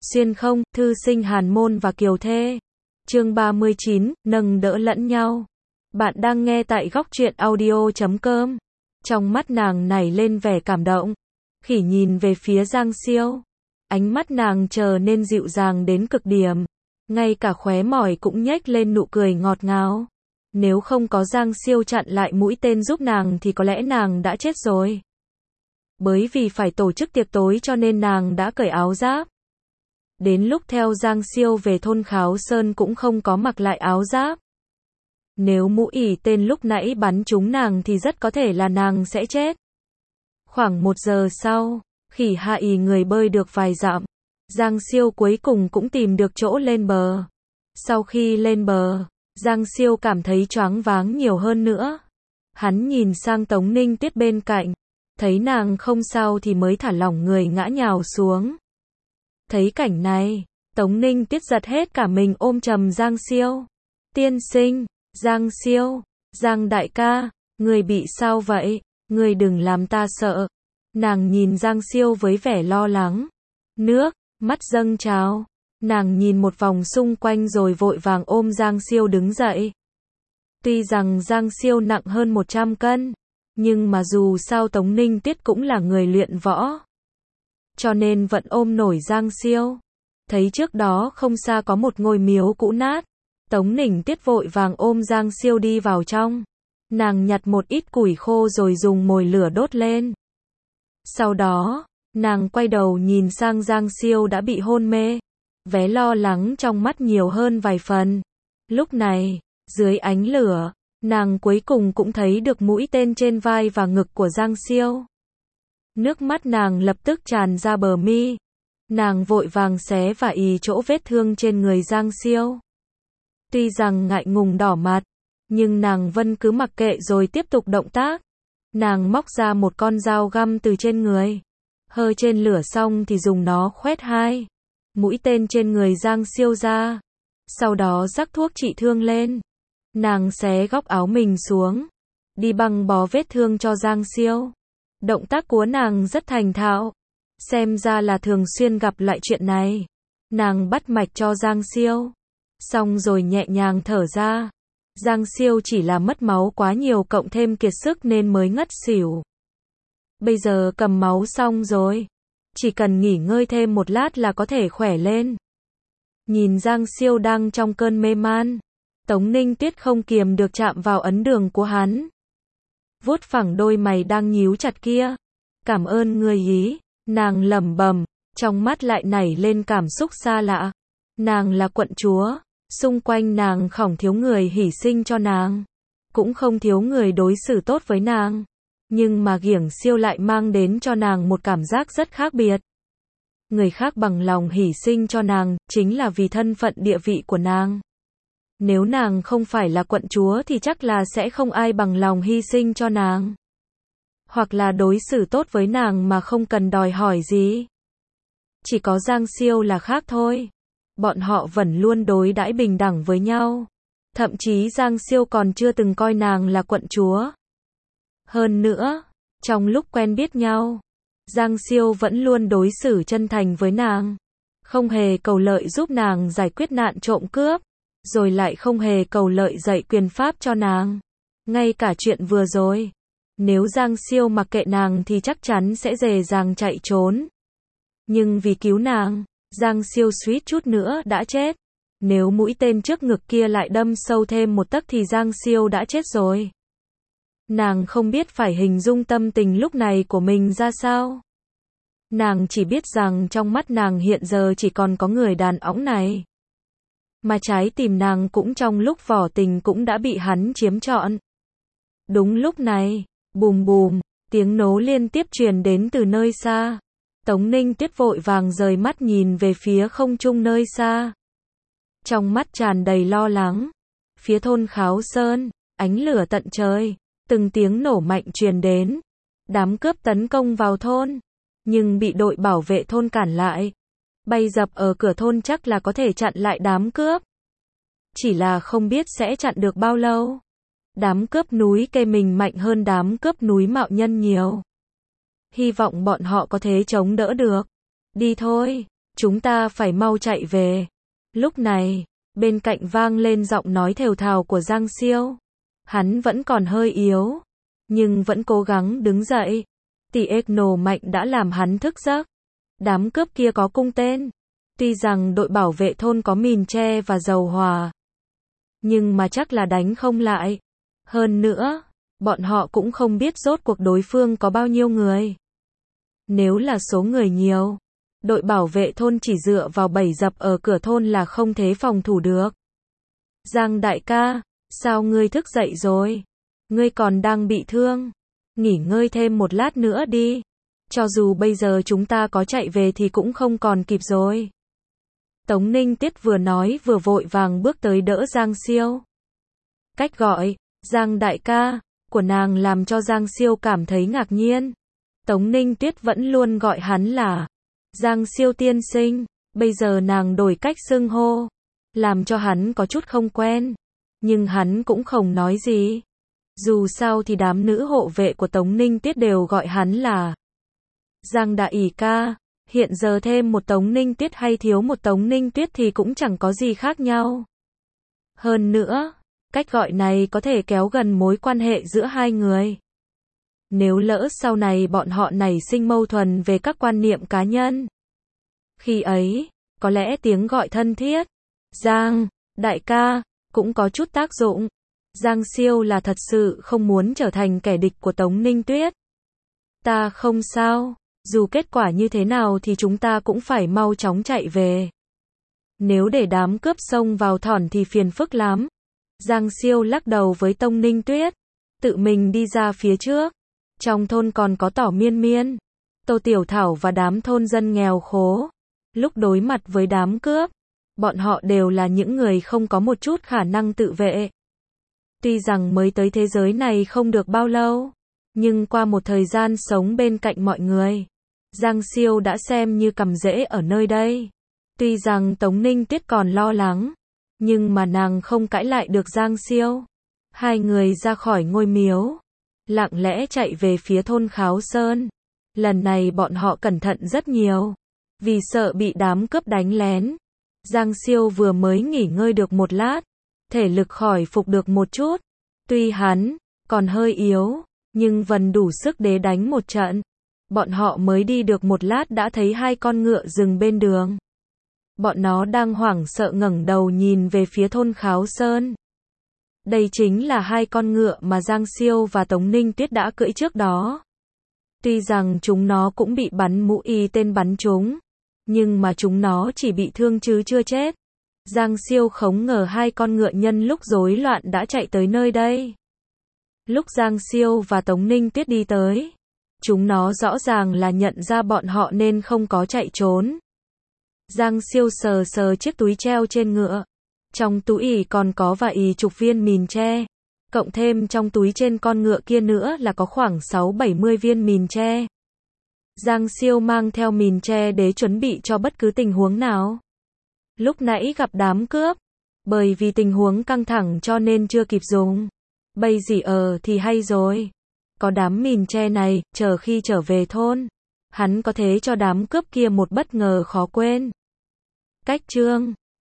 Xuyên không, thư sinh Hàn Môn và Kiều Thê. Chương 39, nâng đỡ lẫn nhau. Bạn đang nghe tại góc truyện audio.com. Trong mắt nàng nảy lên vẻ cảm động. Khỉ nhìn về phía Giang Siêu. Ánh mắt nàng trở nên dịu dàng đến cực điểm. Ngay cả khóe mỏi cũng nhếch lên nụ cười ngọt ngào. Nếu không có Giang Siêu chặn lại mũi tên giúp nàng thì có lẽ nàng đã chết rồi. Bởi vì phải tổ chức tiệc tối cho nên nàng đã cởi áo giáp. Đến lúc theo Giang Siêu về thôn Kháo Sơn cũng không có mặc lại áo giáp. Nếu mũi tên lúc nãy bắn trúng nàng thì rất có thể là nàng sẽ chết. Khoảng 1 giờ sau, khỉ hạ người bơi được vài dặm. Giang Siêu cuối cùng cũng tìm được chỗ lên bờ. Sau khi lên bờ, Giang Siêu cảm thấy choáng váng nhiều hơn nữa. Hắn nhìn sang Tống Ninh Tuyết bên cạnh. Thấy nàng không sao thì mới thả lỏng người ngã nhào xuống. Thấy cảnh này, Tống Ninh Tuyết giật hết cả mình ôm chầm Giang Siêu. Tiên sinh, Giang Siêu, Giang đại ca, người bị sao vậy? Người đừng làm ta sợ. Nàng nhìn Giang Siêu với vẻ lo lắng. Nước mắt dâng trào. Nàng nhìn một vòng xung quanh rồi vội vàng ôm Giang Siêu đứng dậy. Tuy rằng Giang Siêu nặng hơn 100 cân, nhưng mà dù sao Tống Ninh Tuyết cũng là người luyện võ. Cho nên vẫn ôm nổi Giang Siêu. Thấy trước đó không xa có một ngôi miếu cũ nát. Tống Ninh Tuyết vội vàng ôm Giang Siêu đi vào trong. Nàng nhặt một ít củi khô rồi dùng mồi lửa đốt lên. Sau đó, nàng quay đầu nhìn sang Giang Siêu đã bị hôn mê. Vẻ lo lắng trong mắt nhiều hơn vài phần. Lúc này, dưới ánh lửa, nàng cuối cùng cũng thấy được mũi tên trên vai và ngực của Giang Siêu. Nước mắt nàng lập tức tràn ra bờ mi. Nàng vội vàng xé và chỗ vết thương trên người Giang Siêu. Tuy rằng ngại ngùng đỏ mặt, nhưng nàng vẫn cứ mặc kệ rồi tiếp tục động tác. Nàng móc ra một con dao găm từ trên người. Hơ trên lửa xong thì dùng nó khoét hai mũi tên trên người Giang Siêu ra. Sau đó rắc thuốc trị thương lên. Nàng xé góc áo mình xuống. Đi băng bó vết thương cho Giang Siêu. Động tác của nàng rất thành thạo. Xem ra là thường xuyên gặp lại chuyện này. Nàng bắt mạch cho Giang Siêu. Xong rồi nhẹ nhàng thở ra. Giang Siêu chỉ là mất máu quá nhiều cộng thêm kiệt sức nên mới ngất xỉu. Bây giờ cầm máu xong rồi. Chỉ cần nghỉ ngơi thêm một lát là có thể khỏe lên. Nhìn Giang Siêu đang trong cơn mê man. Tống Ninh Tuyết không kiềm được chạm vào ấn đường của hắn. Vuốt phẳng đôi mày đang nhíu chặt kia. Cảm ơn người ý. Nàng lẩm bẩm, trong mắt lại nảy lên cảm xúc xa lạ. Nàng là quận chúa. Xung quanh nàng không thiếu người hy sinh cho nàng. Cũng không thiếu người đối xử tốt với nàng. Nhưng mà Kiểng Siêu lại mang đến cho nàng một cảm giác rất khác biệt. Người khác bằng lòng hy sinh cho nàng, chính là vì thân phận địa vị của nàng. Nếu nàng không phải là quận chúa thì chắc là sẽ không ai bằng lòng hy sinh cho nàng. Hoặc là đối xử tốt với nàng mà không cần đòi hỏi gì. Chỉ có Giang Siêu là khác thôi. Bọn họ vẫn luôn đối đãi bình đẳng với nhau. Thậm chí Giang Siêu còn chưa từng coi nàng là quận chúa. Hơn nữa, trong lúc quen biết nhau, Giang Siêu vẫn luôn đối xử chân thành với nàng. Không hề cầu lợi giúp nàng giải quyết nạn trộm cướp. Rồi lại không hề cầu lợi dạy quyền pháp cho nàng. Ngay cả chuyện vừa rồi. Nếu Giang Siêu mặc kệ nàng thì chắc chắn sẽ dễ dàng chạy trốn. Nhưng vì cứu nàng, Giang Siêu suýt chút nữa đã chết. Nếu mũi tên trước ngực kia lại đâm sâu thêm một tấc thì Giang Siêu đã chết rồi. Nàng không biết phải hình dung tâm tình lúc này của mình ra sao. Nàng chỉ biết rằng trong mắt nàng hiện giờ chỉ còn có người đàn ông này. Mà trái tim nàng cũng trong lúc vỏ tình cũng đã bị hắn chiếm trọn. Đúng lúc này, bùm bùm, tiếng nổ liên tiếp truyền đến từ nơi xa. Tống Ninh Tuyết vội vàng rời mắt nhìn về phía không trung nơi xa. Trong mắt tràn đầy lo lắng. Phía thôn Kháo Sơn, ánh lửa tận trời, từng tiếng nổ mạnh truyền đến. Đám cướp tấn công vào thôn, nhưng bị đội bảo vệ thôn cản lại. Bay dập ở cửa thôn chắc là có thể chặn lại đám cướp. Chỉ là không biết sẽ chặn được bao lâu. Đám cướp núi cây mình mạnh hơn đám cướp núi Mạo Nhân nhiều. Hy vọng bọn họ có thể chống đỡ được. Đi thôi. chúng ta phải mau chạy về. Lúc này, bên cạnh vang lên giọng nói thều thào của Giang Siêu. Hắn vẫn còn hơi yếu, nhưng vẫn cố gắng đứng dậy. Tỷ ếch nổ mạnh đã làm hắn thức giấc. Đám cướp kia có cung tên. Tuy rằng đội bảo vệ thôn có mìn tre và dầu hỏa, nhưng mà chắc là đánh không lại. Hơn nữa, bọn họ cũng không biết rốt cuộc đối phương có bao nhiêu người. Nếu là số người nhiều, đội bảo vệ thôn chỉ dựa vào bẫy dập ở cửa thôn là không thể phòng thủ được. Giang đại ca, sao ngươi thức dậy rồi? Ngươi còn đang bị thương. Nghỉ ngơi thêm một lát nữa đi. Cho dù bây giờ chúng ta có chạy về thì cũng không còn kịp rồi. Tống Ninh Tiết vừa nói vừa vội vàng bước tới đỡ Giang Siêu. Cách gọi, Giang đại ca, của nàng làm cho Giang Siêu cảm thấy ngạc nhiên. Tống Ninh Tuyết vẫn luôn gọi hắn là Giang Siêu tiên sinh, bây giờ nàng đổi cách xưng hô, làm cho hắn có chút không quen, nhưng hắn cũng không nói gì. Dù sao thì đám nữ hộ vệ của Tống Ninh Tuyết đều gọi hắn là Giang đại ca, hiện giờ thêm một Tống Ninh Tuyết hay thiếu một Tống Ninh Tuyết thì cũng chẳng có gì khác nhau. Hơn nữa, cách gọi này có thể kéo gần mối quan hệ giữa hai người. Nếu lỡ sau này bọn họ nảy sinh mâu thuẫn về các quan niệm cá nhân, khi ấy, có lẽ tiếng gọi thân thiết, Giang, đại ca, cũng có chút tác dụng. Giang Siêu là thật sự không muốn trở thành kẻ địch của Tống Ninh Tuyết. Ta không sao, dù kết quả như thế nào thì chúng ta cũng phải mau chóng chạy về. Nếu để đám cướp xông vào thỏn thì phiền phức lắm. Giang Siêu lắc đầu với Tống Ninh Tuyết, tự mình đi ra phía trước. Trong thôn còn có Tỏ Miên Miên, Tô Tiểu Thảo và đám thôn dân nghèo khổ. Lúc đối mặt với đám cướp, bọn họ đều là những người không có một chút khả năng tự vệ. Tuy rằng mới tới thế giới này không được bao lâu, nhưng qua một thời gian sống bên cạnh mọi người, Giang Siêu đã xem như cầm rễ ở nơi đây. Tuy rằng Tống Ninh Tuyết còn lo lắng, nhưng mà nàng không cãi lại được Giang Siêu. Hai người ra khỏi ngôi miếu, lặng lẽ chạy về phía thôn Kháo Sơn. Lần này bọn họ cẩn thận rất nhiều, vì sợ bị đám cướp đánh lén. Giang Siêu vừa mới nghỉ ngơi được một lát, thể lực khỏi phục được một chút. Tuy hắn còn hơi yếu, nhưng vẫn đủ sức để đánh một trận. Bọn họ mới đi được một lát đã thấy hai con ngựa dừng bên đường. Bọn nó đang hoảng sợ ngẩng đầu nhìn về phía thôn Kháo Sơn. Đây chính là hai con ngựa mà Giang Siêu và Tống Ninh Tuyết đã cưỡi trước đó. Tuy rằng chúng nó cũng bị bắn mũi tên bắn trúng, nhưng mà chúng nó chỉ bị thương chứ chưa chết. Giang Siêu không ngờ hai con ngựa nhân lúc rối loạn đã chạy tới nơi đây. Lúc Giang Siêu và Tống Ninh Tuyết đi tới, chúng nó rõ ràng là nhận ra bọn họ nên không có chạy trốn. Giang Siêu sờ sờ chiếc túi treo trên ngựa. Trong túi còn có vài chục viên mìn tre. Cộng thêm trong túi trên con ngựa kia nữa là có khoảng 6-70 viên mìn tre. Giang Siêu mang theo mìn tre để chuẩn bị cho bất cứ tình huống nào. Lúc nãy gặp đám cướp, bởi vì tình huống căng thẳng cho nên chưa kịp dùng. Bây giờ thì hay rồi. Có đám mìn tre này, chờ khi trở về thôn, hắn có thể cho đám cướp kia một bất ngờ khó quên. Cách chương